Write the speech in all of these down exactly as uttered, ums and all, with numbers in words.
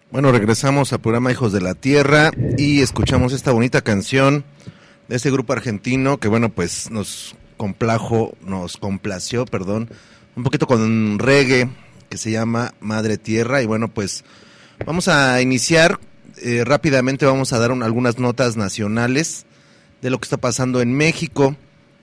Bueno, regresamos al programa Hijos de la Tierra y escuchamos esta bonita canción de este grupo argentino que, bueno, pues nos complajo, nos complació, perdón, un poquito con un reggae que se llama Madre Tierra. Y bueno, pues vamos a iniciar eh, rápidamente, vamos a dar un, algunas notas nacionales de lo que está pasando en México.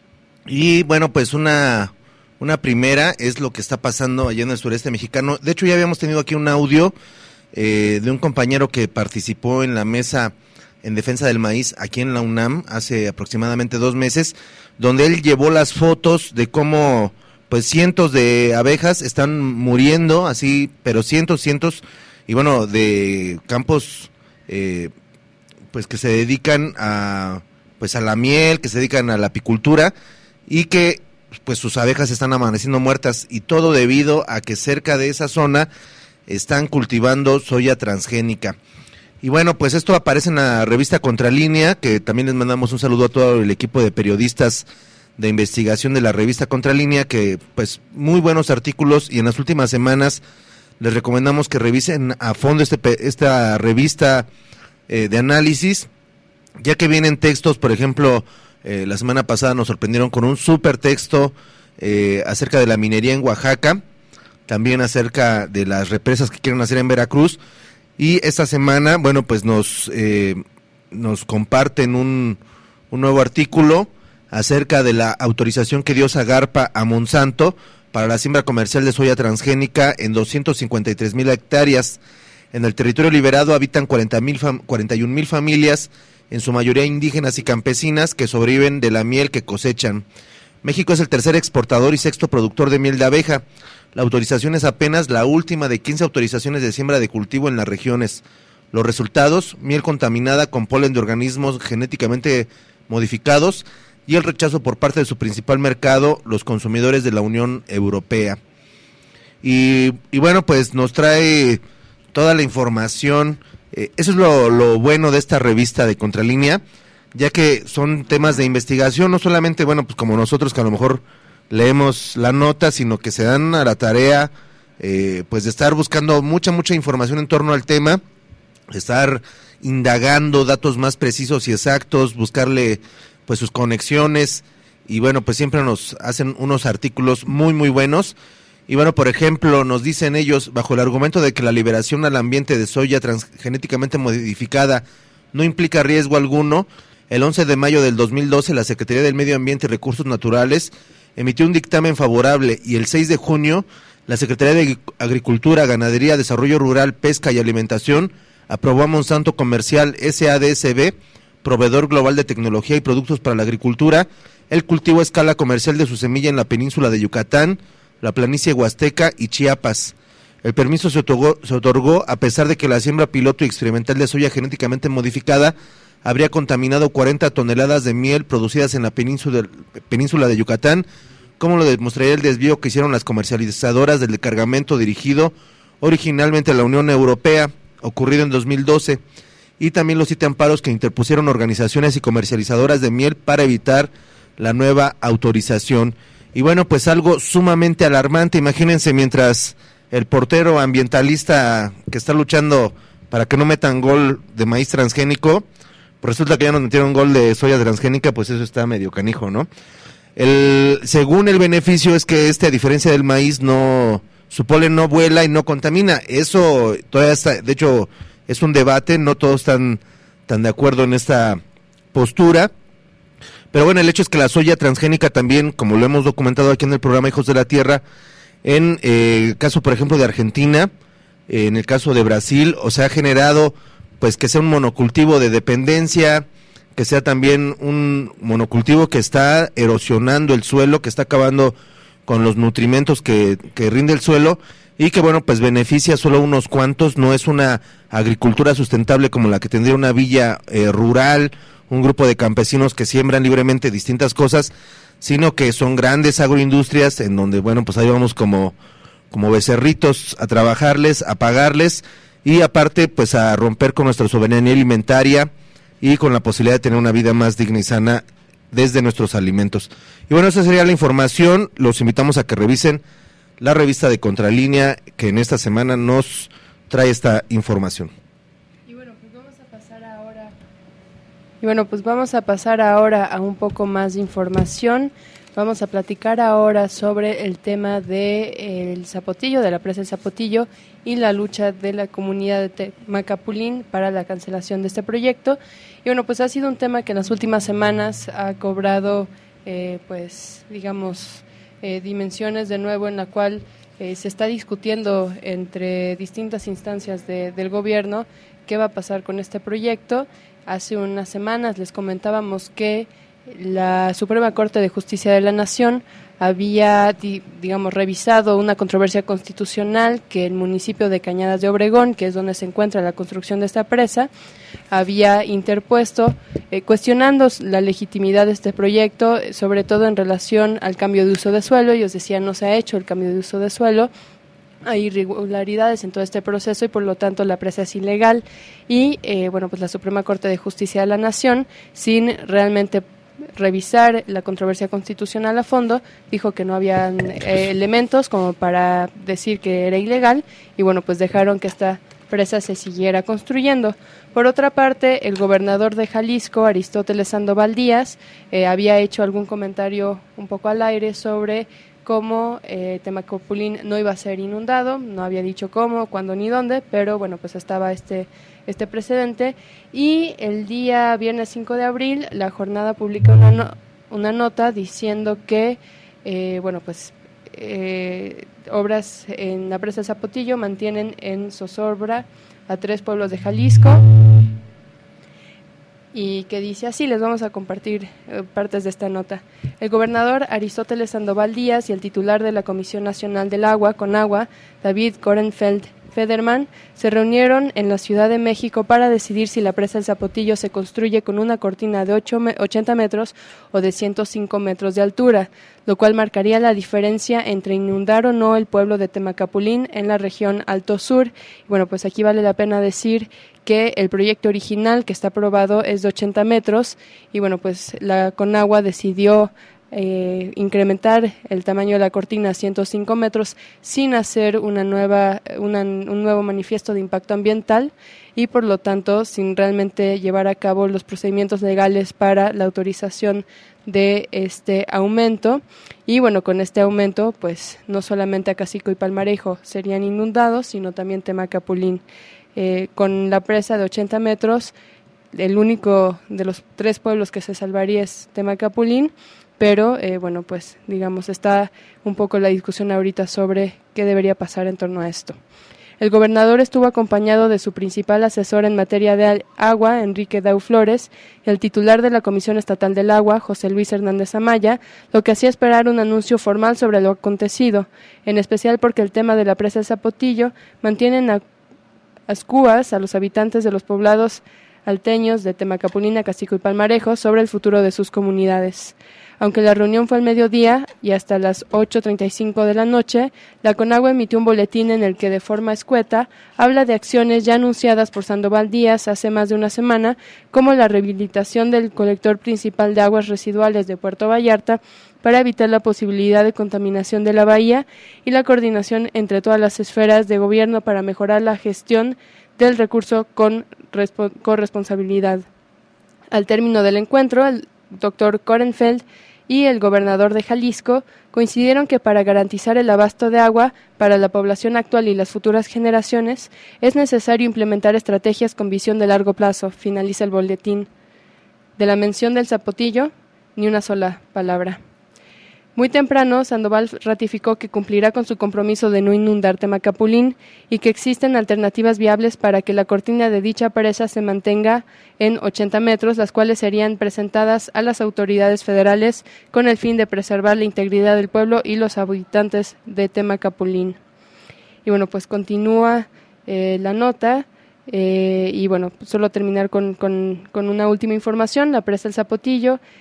Y bueno, pues una, una primera es lo que está pasando allá en el sureste mexicano. De hecho, ya habíamos tenido aquí un audio Eh, de un compañero que participó en la mesa en defensa del maíz aquí en la UNAM hace aproximadamente dos meses, donde él llevó las fotos de cómo pues cientos de abejas están muriendo, así, pero cientos, cientos, y bueno, de campos eh, pues que se dedican a pues a la miel, que se dedican a la apicultura, y que pues sus abejas están amaneciendo muertas, y todo debido a que cerca de esa zona están cultivando soya transgénica. Y bueno, pues esto aparece en la revista Contralínea, que también les mandamos un saludo a todo el equipo de periodistas de investigación de la revista Contralínea, que pues muy buenos artículos, y en las últimas semanas les recomendamos que revisen a fondo este esta revista eh, de análisis, ya que vienen textos, por ejemplo, eh, la semana pasada nos sorprendieron con un súper texto eh, acerca de la minería en Oaxaca, también acerca de las represas que quieren hacer en Veracruz, y esta semana, bueno, pues nos eh, nos comparten un, un nuevo artículo acerca de la autorización que dio Zagarpa a Monsanto para la siembra comercial de soya transgénica en doscientas cincuenta y tres mil hectáreas. En el territorio liberado habitan cuarenta mil fam- cuarenta y un mil familias, en su mayoría indígenas y campesinas, que sobreviven de la miel que cosechan. México es el tercer exportador y sexto productor de miel de abeja. La autorización es apenas la última de quince autorizaciones de siembra de cultivo en las regiones. Los resultados: miel contaminada con polen de organismos genéticamente modificados, y el rechazo por parte de su principal mercado, los consumidores de la Unión Europea. Y, y bueno, pues nos trae toda la información. Eh, eso es lo, lo bueno de esta revista de Contralínea, ya que son temas de investigación, no solamente, bueno, pues como nosotros que a lo mejor leemos la nota, sino que se dan a la tarea eh, pues de estar buscando mucha, mucha información en torno al tema, estar indagando datos más precisos y exactos, buscarle pues sus conexiones, y bueno, pues siempre nos hacen unos artículos muy, muy buenos. Y bueno, por ejemplo, nos dicen ellos, bajo el argumento de que la liberación al ambiente de soya transgenéticamente modificada no implica riesgo alguno, el once de mayo del dos mil doce la Secretaría del Medio Ambiente y Recursos Naturales emitió un dictamen favorable, y el seis de junio la Secretaría de Agricultura, Ganadería, Desarrollo Rural, Pesca y Alimentación aprobó a Monsanto Comercial S A D S B, proveedor global de tecnología y productos para la agricultura, el cultivo a escala comercial de su semilla en la península de Yucatán, la planicie huasteca y Chiapas. El permiso se otorgó, se otorgó a pesar de que la siembra piloto y experimental de soya genéticamente modificada habría contaminado cuarenta toneladas de miel producidas en la península, península de Yucatán, como lo demostraría el desvío que hicieron las comercializadoras del cargamento dirigido originalmente a la Unión Europea, ocurrido en dos mil doce, y también los siete amparos que interpusieron organizaciones y comercializadoras de miel para evitar la nueva autorización. Y bueno, pues algo sumamente alarmante. Imagínense, mientras el portero ambientalista que está luchando para que no metan gol de maíz transgénico, pues resulta que ya nos metieron gol de soya transgénica, pues eso está medio canijo, ¿no? El, según el beneficio es que este, a diferencia del maíz, no, su polen no vuela y no contamina. Eso todavía está, de hecho, es un debate, no todos están tan de acuerdo en esta postura. Pero bueno, el hecho es que la soya transgénica también, como lo hemos documentado aquí en el programa Hijos de la Tierra, en eh, el caso, por ejemplo, de Argentina, eh, en el caso de Brasil, o sea, ha generado pues que sea un monocultivo de dependencia, que sea también un monocultivo que está erosionando el suelo, que está acabando con los nutrimentos que, que rinde el suelo, y que bueno, pues beneficia solo unos cuantos. No es una agricultura sustentable como la que tendría una villa eh, rural, un grupo de campesinos que siembran libremente distintas cosas, sino que son grandes agroindustrias en donde, bueno, pues ahí vamos como, como becerritos a trabajarles, a pagarles, y aparte pues a romper con nuestra soberanía alimentaria y con la posibilidad de tener una vida más digna y sana desde nuestros alimentos. Y bueno, esa sería la información. Los invitamos a que revisen la revista de Contralínea, que en esta semana nos trae esta información. Y bueno, pues vamos a pasar ahora. Y bueno, pues vamos a pasar ahora a un poco más de información. Vamos a platicar ahora sobre el tema del Zapotillo, de la presa del Zapotillo y la lucha de la comunidad de Temacapulín para la cancelación de este proyecto. Y bueno, pues ha sido un tema que en las últimas semanas ha cobrado, eh, pues, digamos, eh, dimensiones de nuevo, en la cual eh, se está discutiendo entre distintas instancias de, del gobierno qué va a pasar con este proyecto. Hace unas semanas les comentábamos que la Suprema Corte de Justicia de la Nación había, di, digamos, revisado una controversia constitucional que el municipio de Cañadas de Obregón, que es donde se encuentra la construcción de esta presa, había interpuesto, eh, cuestionando la legitimidad de este proyecto, sobre todo en relación al cambio de uso de suelo. Ellos decían no se ha hecho el cambio de uso de suelo, hay irregularidades en todo este proceso y por lo tanto la presa es ilegal. Y eh, bueno, pues la Suprema Corte de Justicia de la Nación, sin realmente revisar la controversia constitucional a fondo, dijo que no había eh, elementos como para decir que era ilegal y bueno, pues dejaron que esta presa se siguiera construyendo. Por otra parte, el gobernador de Jalisco, Aristóteles Sandoval Díaz, eh, había hecho algún comentario un poco al aire sobre cómo eh, Temacapulín no iba a ser inundado, no había dicho cómo, cuándo ni dónde, pero bueno, pues estaba este este precedente. Y el día viernes cinco de abril la jornada publica una, no, una nota diciendo que eh, bueno pues eh, obras en la presa de Zapotillo mantienen en zozobra a tres pueblos de Jalisco, y que dice así, les vamos a compartir eh, partes de esta nota. El gobernador Aristóteles Sandoval Díaz y el titular de la Comisión Nacional del Agua, Conagua, David Korenfeld Federman, se reunieron en la Ciudad de México para decidir si la presa del Zapotillo se construye con una cortina de ochenta metros o de ciento cinco metros de altura, lo cual marcaría la diferencia entre inundar o no el pueblo de Temacapulín en la región Alto Sur. Bueno, pues aquí vale la pena decir que el proyecto original que está aprobado es de ochenta metros y bueno, pues la Conagua decidió Eh, incrementar el tamaño de la cortina a ciento cinco metros sin hacer una nueva, una, un nuevo manifiesto de impacto ambiental y por lo tanto sin realmente llevar a cabo los procedimientos legales para la autorización de este aumento. Y bueno, con este aumento pues no solamente Acacico y Palmarejo serían inundados, sino también Temacapulín. Eh, con la presa de ochenta metros, el único de los tres pueblos que se salvaría es Temacapulín. Pero, eh, bueno, pues, digamos, está un poco la discusión ahorita sobre qué debería pasar en torno a esto. El gobernador estuvo acompañado de su principal asesor en materia de agua, Enrique Dau Flores, y el titular de la Comisión Estatal del Agua, José Luis Hernández Amaya, lo que hacía esperar un anuncio formal sobre lo acontecido, en especial porque el tema de la presa del Zapotillo mantiene en ascuas a los habitantes de los poblados alteños de Temacapulín, Acacico y Palmarejo sobre el futuro de sus comunidades. Aunque la reunión fue al mediodía y hasta las ocho treinta y cinco de la noche, la Conagua emitió un boletín en el que de forma escueta habla de acciones ya anunciadas por Sandoval Díaz hace más de una semana, como la rehabilitación del colector principal de aguas residuales de Puerto Vallarta para evitar la posibilidad de contaminación de la bahía y la coordinación entre todas las esferas de gobierno para mejorar la gestión del recurso con corresponsabilidad. Al término del encuentro, el doctor Korenfeld y el gobernador de Jalisco coincidieron que para garantizar el abasto de agua para la población actual y las futuras generaciones es necesario implementar estrategias con visión de largo plazo, finaliza el boletín. De la mención del Zapotillo, ni una sola palabra. Muy temprano, Sandoval ratificó que cumplirá con su compromiso de no inundar Temacapulín y que existen alternativas viables para que la cortina de dicha presa se mantenga en ochenta metros, las cuales serían presentadas a las autoridades federales con el fin de preservar la integridad del pueblo y los habitantes de Temacapulín. Y bueno, pues continúa eh, la nota. Eh, y bueno, solo terminar con, con, con una última información. La presa del Zapotillo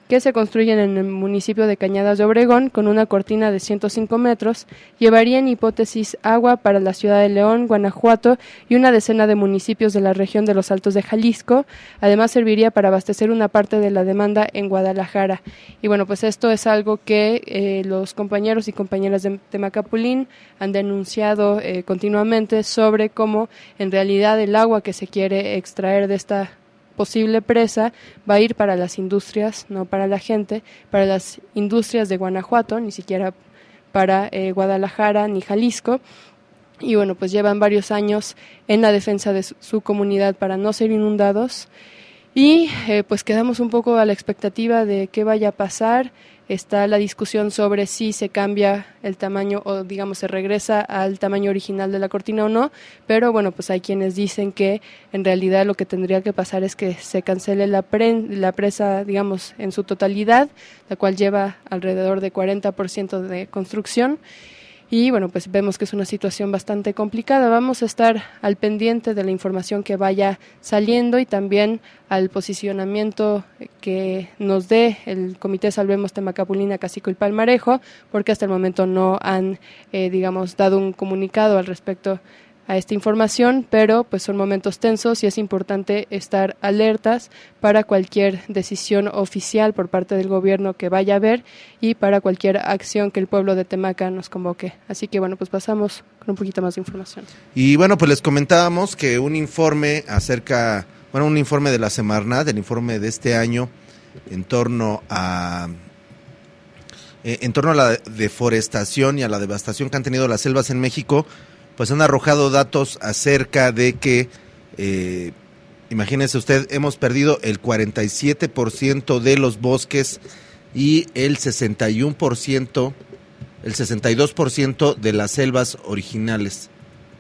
que se construyen en el municipio de Cañadas de Obregón con una cortina de ciento cinco metros, llevaría en hipótesis agua para la ciudad de León, Guanajuato y una decena de municipios de la región de los Altos de Jalisco. Además serviría para abastecer una parte de la demanda en Guadalajara. Y bueno, pues esto es algo que eh, los compañeros y compañeras de Temacapulín han denunciado eh, continuamente sobre cómo en realidad el agua que se quiere extraer de esta posible presa va a ir para las industrias, no para la gente, para las industrias de Guanajuato, ni siquiera para eh, Guadalajara ni Jalisco. Y bueno, pues llevan varios años en la defensa de su, su comunidad para no ser inundados y eh, pues quedamos un poco a la expectativa de qué vaya a pasar. Está la discusión sobre si se cambia el tamaño o digamos se regresa al tamaño original de la cortina o no, pero bueno, pues hay quienes dicen que en realidad lo que tendría que pasar es que se cancele la, pre, la presa, digamos, en su totalidad, la cual lleva alrededor de cuarenta por ciento de construcción. Y bueno, pues vemos que es una situación bastante complicada. Vamos a estar al pendiente de la información que vaya saliendo y también al posicionamiento que nos dé el Comité Salvemos Temacapulín, Cacico y Palmarejo, porque hasta el momento no han, eh, digamos, dado un comunicado al respecto a esta información, pero pues son momentos tensos y es importante estar alertas para cualquier decisión oficial por parte del gobierno que vaya a haber y para cualquier acción que el pueblo de Temaca nos convoque. Así que bueno, pues pasamos con un poquito más de información. Y bueno, pues les comentábamos que un informe acerca, bueno, un informe de la Semarnat, el informe de este año en torno a eh, en torno a la deforestación y a la devastación que han tenido las selvas en México, pues han arrojado datos acerca de que, eh, imagínese usted, hemos perdido el cuarenta y siete por ciento de los bosques y el sesenta y uno por ciento, el sesenta y dos por ciento de las selvas originales.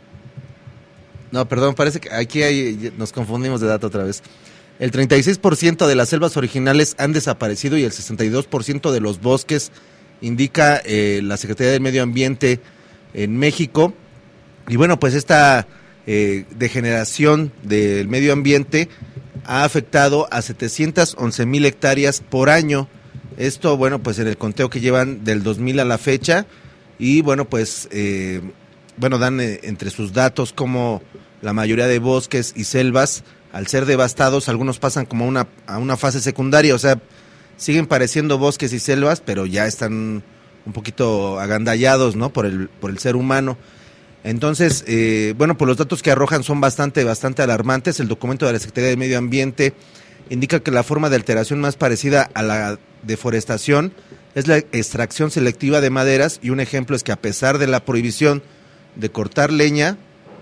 No, perdón, parece que aquí hay, nos confundimos de dato otra vez. El treinta y seis por ciento de las selvas originales han desaparecido y el sesenta y dos por ciento de los bosques, indica eh, la Secretaría del Medio Ambiente en México. Y bueno, pues esta eh, degeneración del medio ambiente ha afectado a setecientas once mil hectáreas por año. Esto, bueno, pues en el conteo que llevan del dos mil a la fecha. Y bueno, pues, eh, bueno, dan eh, entre sus datos como la mayoría de bosques y selvas, al ser devastados, algunos pasan como a una, a una fase secundaria. O sea, siguen pareciendo bosques y selvas, pero ya están un poquito agandallados, ¿no? Por el, por el ser humano. Entonces, eh, bueno, pues los datos que arrojan son bastante, bastante alarmantes. El documento de la Secretaría de Medio Ambiente indica que la forma de alteración más parecida a la deforestación es la extracción selectiva de maderas, y un ejemplo es que a pesar de la prohibición de cortar leña,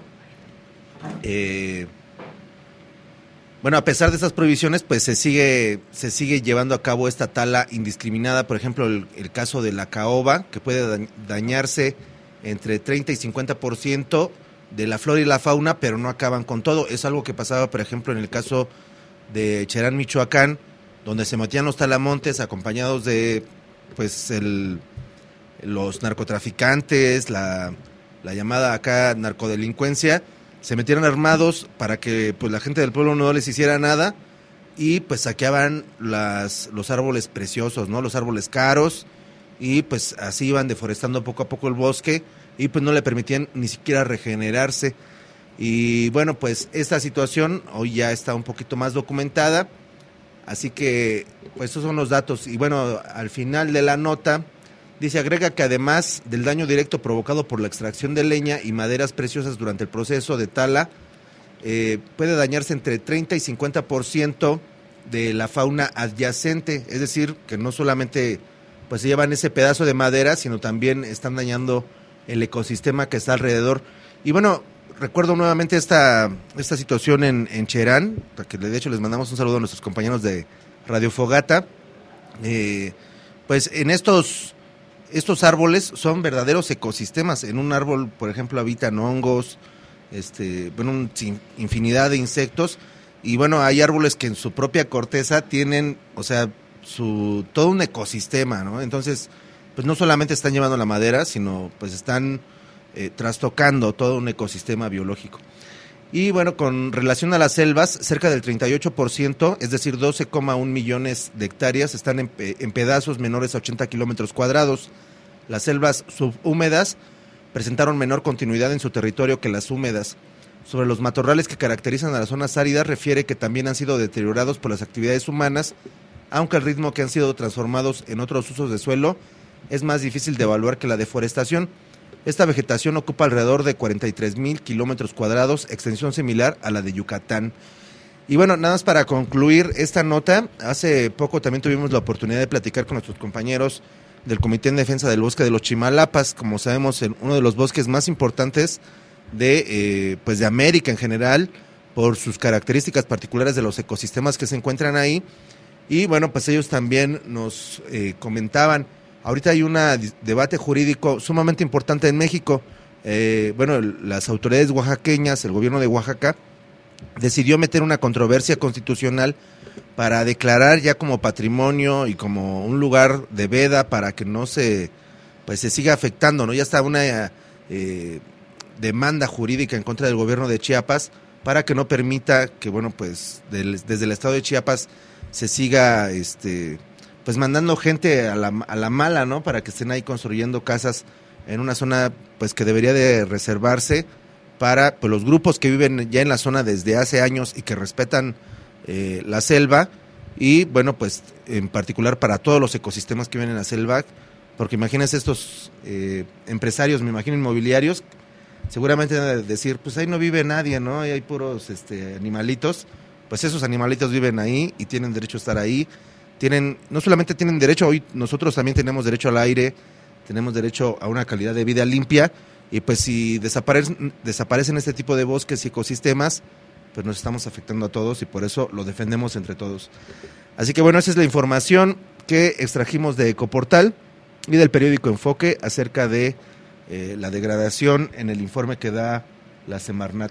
eh, bueno, a pesar de estas prohibiciones, pues se sigue, se sigue llevando a cabo esta tala indiscriminada. Por ejemplo, el, el caso de la caoba, que puede dañarse entre treinta y cincuenta por ciento de la flora y la fauna, pero no acaban con todo. Es algo que pasaba, por ejemplo, en el caso de Cherán, Michoacán, donde se metían los talamontes acompañados de pues el, los narcotraficantes, la, la llamada acá narcodelincuencia. Se metieron armados para que pues la gente del pueblo no les hiciera nada y pues saqueaban las, los árboles preciosos, ¿no? Los árboles caros, y pues así iban deforestando poco a poco el bosque y pues no le permitían ni siquiera regenerarse. Y bueno, pues esta situación hoy ya está un poquito más documentada, así que pues esos son los datos. Y bueno, al final de la nota dice, agrega que además del daño directo provocado por la extracción de leña y maderas preciosas durante el proceso de tala, eh, puede dañarse entre treinta y cincuenta por ciento de la fauna adyacente, es decir, que no solamente pues se llevan ese pedazo de madera, sino también están dañando el ecosistema que está alrededor. Y bueno, recuerdo nuevamente esta esta situación en, en Cherán, que de hecho les mandamos un saludo a nuestros compañeros de Radio Fogata. Eh, pues en estos, estos árboles son verdaderos ecosistemas. En un árbol, por ejemplo, habitan hongos, este, bueno, un, infinidad de insectos. Y bueno, hay árboles que en su propia corteza tienen, o sea, su todo un ecosistema, ¿no? Entonces, pues no solamente están llevando la madera, sino pues están eh, trastocando todo un ecosistema biológico. Y bueno, con relación a las selvas, cerca del treinta y ocho por ciento, es decir, doce coma uno millones de hectáreas, están en, en pedazos menores a ochenta kilómetros cuadrados. Las selvas subhúmedas presentaron menor continuidad en su territorio que las húmedas. Sobre los matorrales que caracterizan a las zonas áridas, refiere que también han sido deteriorados por las actividades humanas, aunque el ritmo que han sido transformados en otros usos de suelo es más difícil de evaluar que la deforestación. Esta vegetación ocupa alrededor de cuarenta y tres mil kilómetros cuadrados, extensión similar a la de Yucatán. Y bueno, nada más para concluir esta nota, hace poco también tuvimos la oportunidad de platicar con nuestros compañeros del Comité en Defensa del Bosque de los Chimalapas, como sabemos, en uno de los bosques más importantes de, eh, pues de América en general, por sus características particulares de los ecosistemas que se encuentran ahí. Y bueno, pues ellos también nos eh, comentaban. Ahorita hay un debate jurídico sumamente importante en México. Eh, bueno, las autoridades oaxaqueñas, el gobierno de Oaxaca, decidió meter una controversia constitucional para declarar ya como patrimonio y como un lugar de veda para que no se, pues se siga afectando, ¿no? Ya está una eh, demanda jurídica en contra del gobierno de Chiapas para que no permita que, bueno, pues del, desde el estado de Chiapas se siga, este... pues mandando gente a la, a la mala, ¿no? Para que estén ahí construyendo casas en una zona pues que debería de reservarse para pues, los grupos que viven ya en la zona desde hace años y que respetan eh, la selva, y bueno, pues en particular para todos los ecosistemas que viven en la selva, porque imagínense estos eh, empresarios, me imagino inmobiliarios, seguramente van a decir, pues ahí no vive nadie, ¿no? Ahí hay puros este, animalitos, pues esos animalitos viven ahí y tienen derecho a estar ahí. Tienen, no solamente tienen derecho, hoy nosotros también tenemos derecho al aire, tenemos derecho a una calidad de vida limpia, y pues si desaparecen, desaparecen este tipo de bosques y ecosistemas, pues nos estamos afectando a todos, y por eso lo defendemos entre todos. Así que bueno, esa es la información que extrajimos de Ecoportal y del periódico Enfoque acerca de eh, la degradación en el informe que da la Semarnat.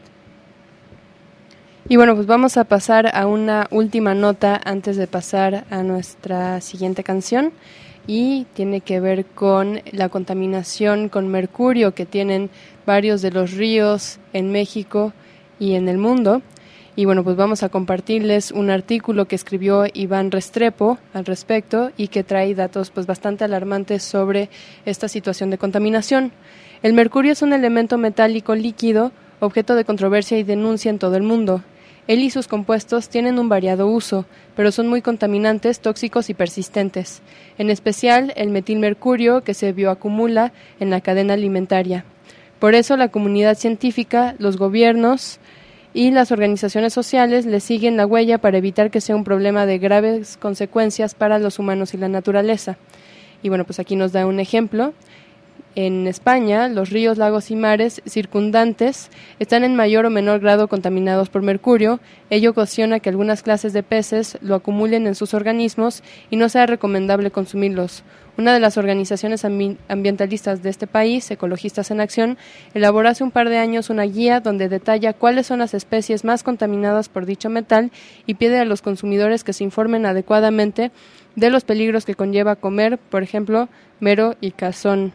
Y bueno, pues vamos a pasar a una última nota antes de pasar a nuestra siguiente canción, y tiene que ver con la contaminación con mercurio que tienen varios de los ríos en México y en el mundo. Y bueno, pues vamos a compartirles un artículo que escribió Iván Restrepo al respecto y que trae datos pues bastante alarmantes sobre esta situación de contaminación. El mercurio es un elemento metálico líquido, objeto de controversia y denuncia en todo el mundo. Él y sus compuestos tienen un variado uso, pero son muy contaminantes, tóxicos y persistentes, en especial el metilmercurio, que se bioacumula en la cadena alimentaria. Por eso la comunidad científica, los gobiernos y las organizaciones sociales le siguen la huella para evitar que sea un problema de graves consecuencias para los humanos y la naturaleza. Y bueno, pues aquí nos da un ejemplo. En España, los ríos, lagos y mares circundantes están en mayor o menor grado contaminados por mercurio. Ello ocasiona que algunas clases de peces lo acumulen en sus organismos y no sea recomendable consumirlos. Una de las organizaciones ambi- ambientalistas de este país, Ecologistas en Acción, elaboró hace un par de años una guía donde detalla cuáles son las especies más contaminadas por dicho metal y pide a los consumidores que se informen adecuadamente de los peligros que conlleva comer, por ejemplo, mero y cazón.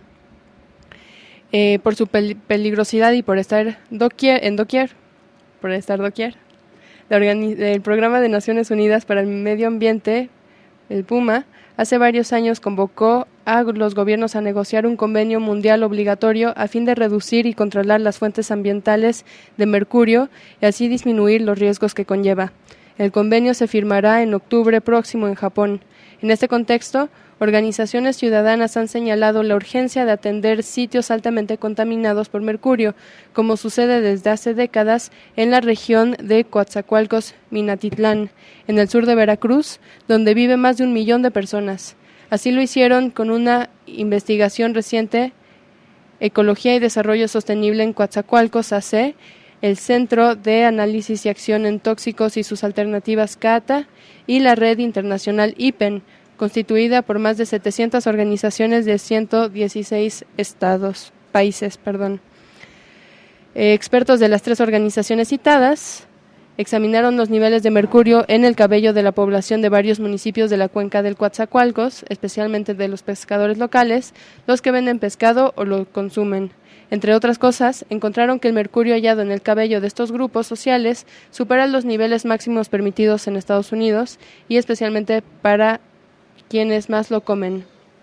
Eh, por su pel- peligrosidad y por estar doquier, en doquier, por estar doquier, la organi- el Programa de Naciones Unidas para el Medio Ambiente, el PUMA, hace varios años convocó a los gobiernos a negociar un convenio mundial obligatorio a fin de reducir y controlar las fuentes ambientales de mercurio y así disminuir los riesgos que conlleva. El convenio se firmará en octubre próximo en Japón. En este contexto, organizaciones ciudadanas han señalado la urgencia de atender sitios altamente contaminados por mercurio, como sucede desde hace décadas en la región de Coatzacoalcos, Minatitlán, en el sur de Veracruz, donde vive más de un millón de personas. Así lo hicieron con una investigación reciente, Ecología y Desarrollo Sostenible en Coatzacoalcos A C, el Centro de Análisis y Acción en Tóxicos y sus Alternativas CATA y la Red Internacional I P E N, constituida por más de setecientas organizaciones de ciento dieciséis estados, países, perdón. Eh, expertos de las tres organizaciones citadas examinaron los niveles de mercurio en el cabello de la población de varios municipios de la cuenca del Coatzacoalcos, especialmente de los pescadores locales, los que venden pescado o lo consumen. Entre otras cosas, encontraron que el mercurio hallado en el cabello de estos grupos sociales supera los niveles máximos permitidos en Estados Unidos y especialmente para quienes más lo comen.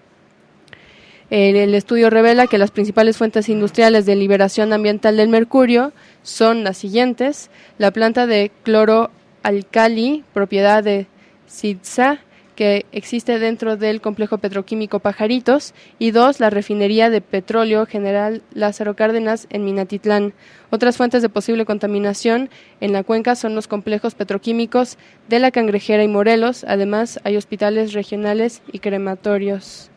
El, el estudio revela que las principales fuentes industriales de liberación ambiental del mercurio son las siguientes: la planta de cloroalcali, propiedad de CIDSA, que existe dentro del complejo petroquímico Pajaritos, y dos, la refinería de petróleo General Lázaro Cárdenas en Minatitlán. Otras fuentes de posible contaminación en la cuenca son los complejos petroquímicos de La Cangrejera y Morelos. Además, hay hospitales regionales y crematorios.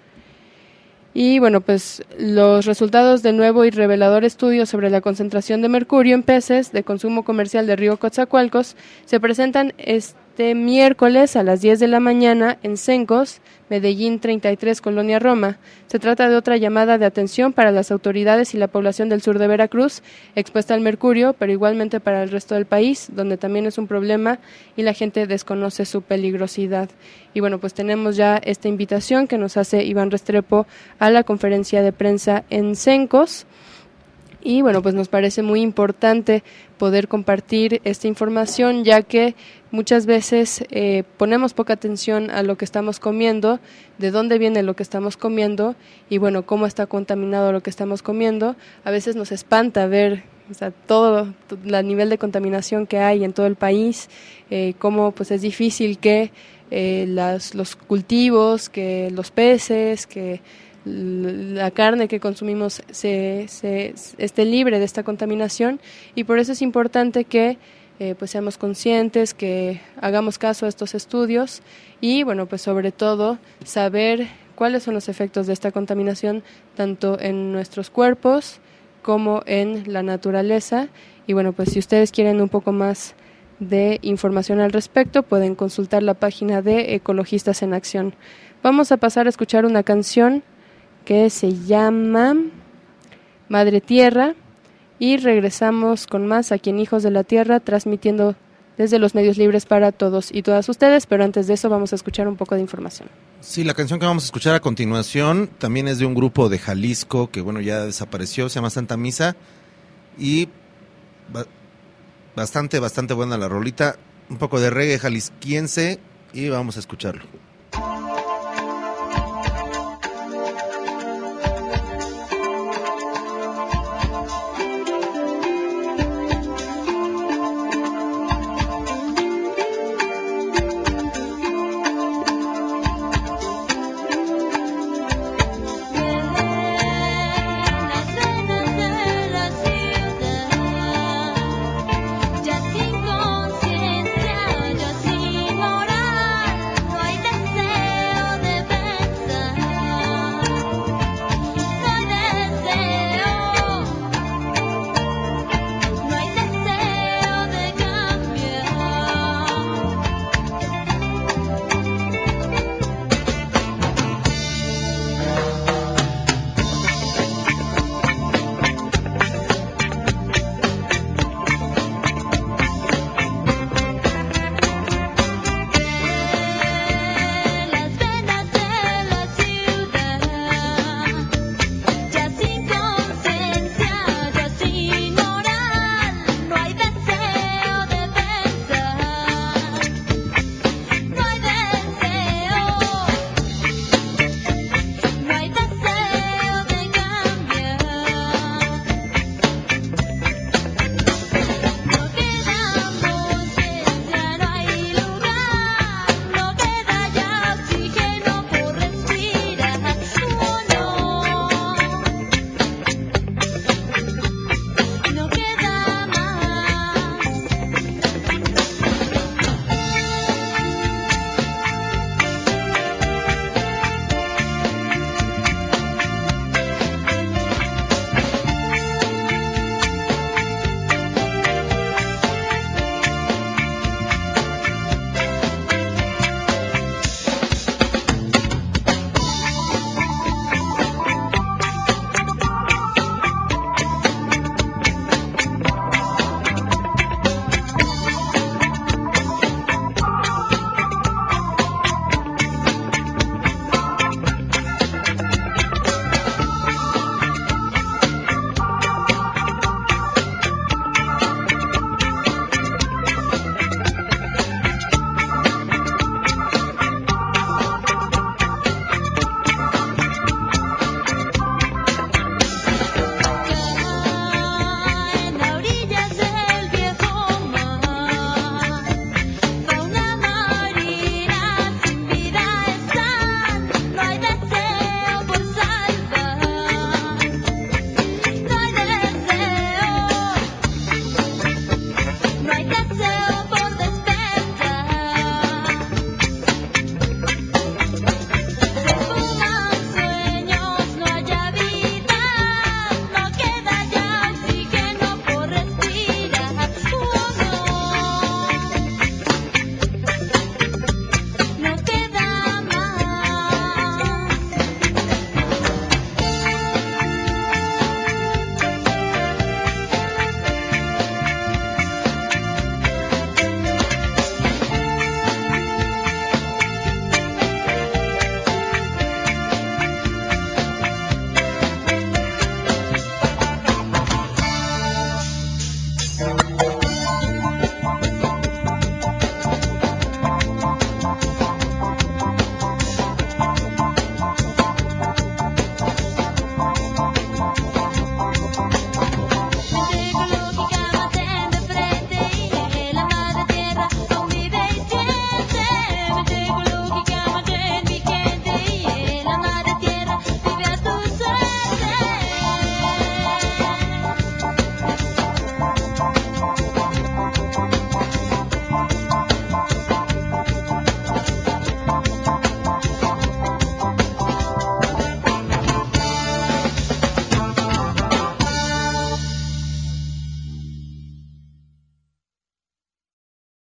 Y bueno, pues los resultados del nuevo y revelador estudio sobre la concentración de mercurio en peces de consumo comercial de Río Coatzacoalcos se presentan este miércoles a las diez de la mañana en Cencos, Medellín treinta y tres, Colonia Roma. Se trata de otra llamada de atención para las autoridades y la población del sur de Veracruz, expuesta al mercurio, pero igualmente para el resto del país, donde también es un problema y la gente desconoce su peligrosidad. Y bueno, pues tenemos ya esta invitación que nos hace Iván Restrepo a la conferencia de prensa en Cencos. Y bueno, pues nos parece muy importante poder compartir esta información, ya que muchas veces eh, ponemos poca atención a lo que estamos comiendo, de dónde viene lo que estamos comiendo y bueno, cómo está contaminado lo que estamos comiendo. A veces nos espanta ver, o sea, todo el nivel de contaminación que hay en todo el país, eh, cómo pues es difícil que eh, las, los cultivos, que los peces, que la carne que consumimos se, se, esté libre de esta contaminación, y por eso es importante que eh, pues seamos conscientes, que hagamos caso a estos estudios y bueno, pues sobre todo saber cuáles son los efectos de esta contaminación tanto en nuestros cuerpos como en la naturaleza. Y bueno, pues si ustedes quieren un poco más de información al respecto, pueden consultar la página de Ecologistas en Acción. Vamos a pasar a escuchar una canción que se llama Madre Tierra y regresamos con más aquí en Hijos de la Tierra, transmitiendo desde los medios libres para todos y todas ustedes, pero antes de eso vamos a escuchar un poco de información. Sí, la canción que vamos a escuchar a continuación también es de un grupo de Jalisco que bueno ya desapareció, se llama Santa Misa y ba- bastante, bastante buena la rolita, un poco de reggae jalisquiense y vamos a escucharlo.